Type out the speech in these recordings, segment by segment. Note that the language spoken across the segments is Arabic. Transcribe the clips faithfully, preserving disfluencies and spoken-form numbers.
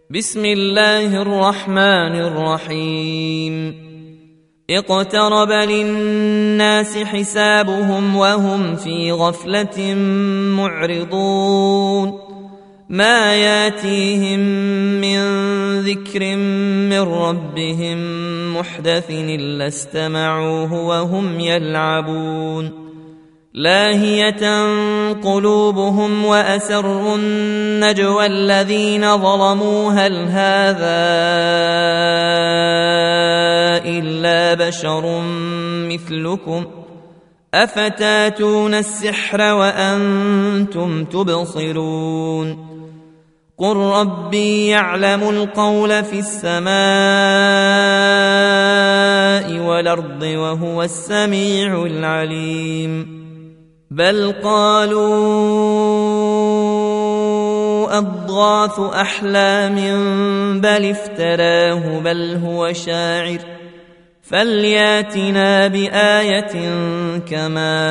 بسم الله الرحمن الرحيم اقترب للناس حسابهم وهم في غفلة معرضون ما ياتيهم من ذكر من ربهم محدث إلا استمعوه وهم يلعبون لاهية قلوبهم وأسروا النجوى الذين ظلموا هل هذا إلا بشر مثلكم أفتاتون السحر وأنتم تبصرون قل ربي يعلم القول في السماء والأرض وهو السميع العليم بل قالوا أضغاث أحلام بل افتراه بل هو شاعر فلياتنا بآية كما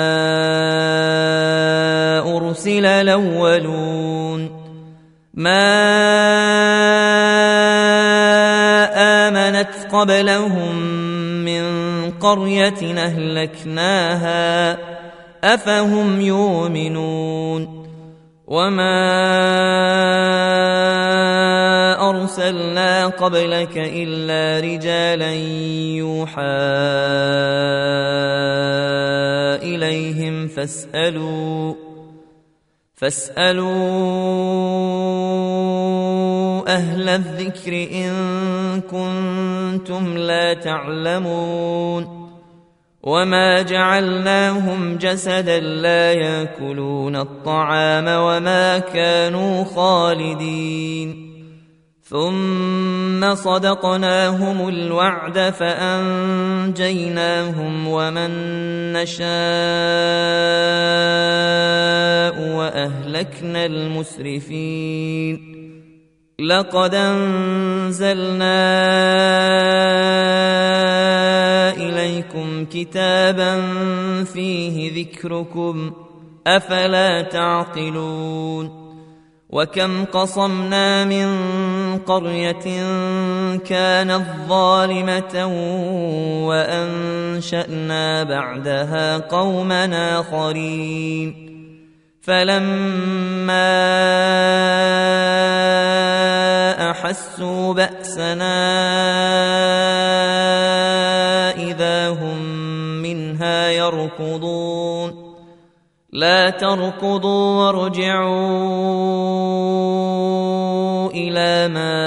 أرسل الأولون ما آمنت قبلهم من قرية أهلكناها أفهم يؤمنون وما أرسلنا قبلك إلا رجالا يوحى إليهم فاسألوا فاسألوا أهل الذكر إن كنتم لا تعلمون وما جعلناهم جسدا لا يأكلون الطعام وما كانوا خالدين ثم صدقناهم الوعد فأنجيناهم ومن نشاء وأهلكنا المسرفين لقد أنزلنا إليكم كتابا فيه ذكركم أفلا تعقلون وكم قصمنا من قرية كانت ظالمة وأنشأنا بعدها قوما آخرين فلما أحسوا بأسنا إذا هم منها يركضون لا تركضوا وارجعوا إلى ما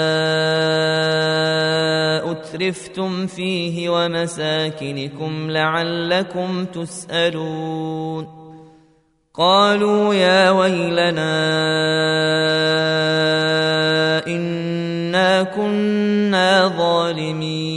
أترفتم فيه ومساكنكم لعلكم تسألون قالوا يا ويلنا إنا كنا ظالمين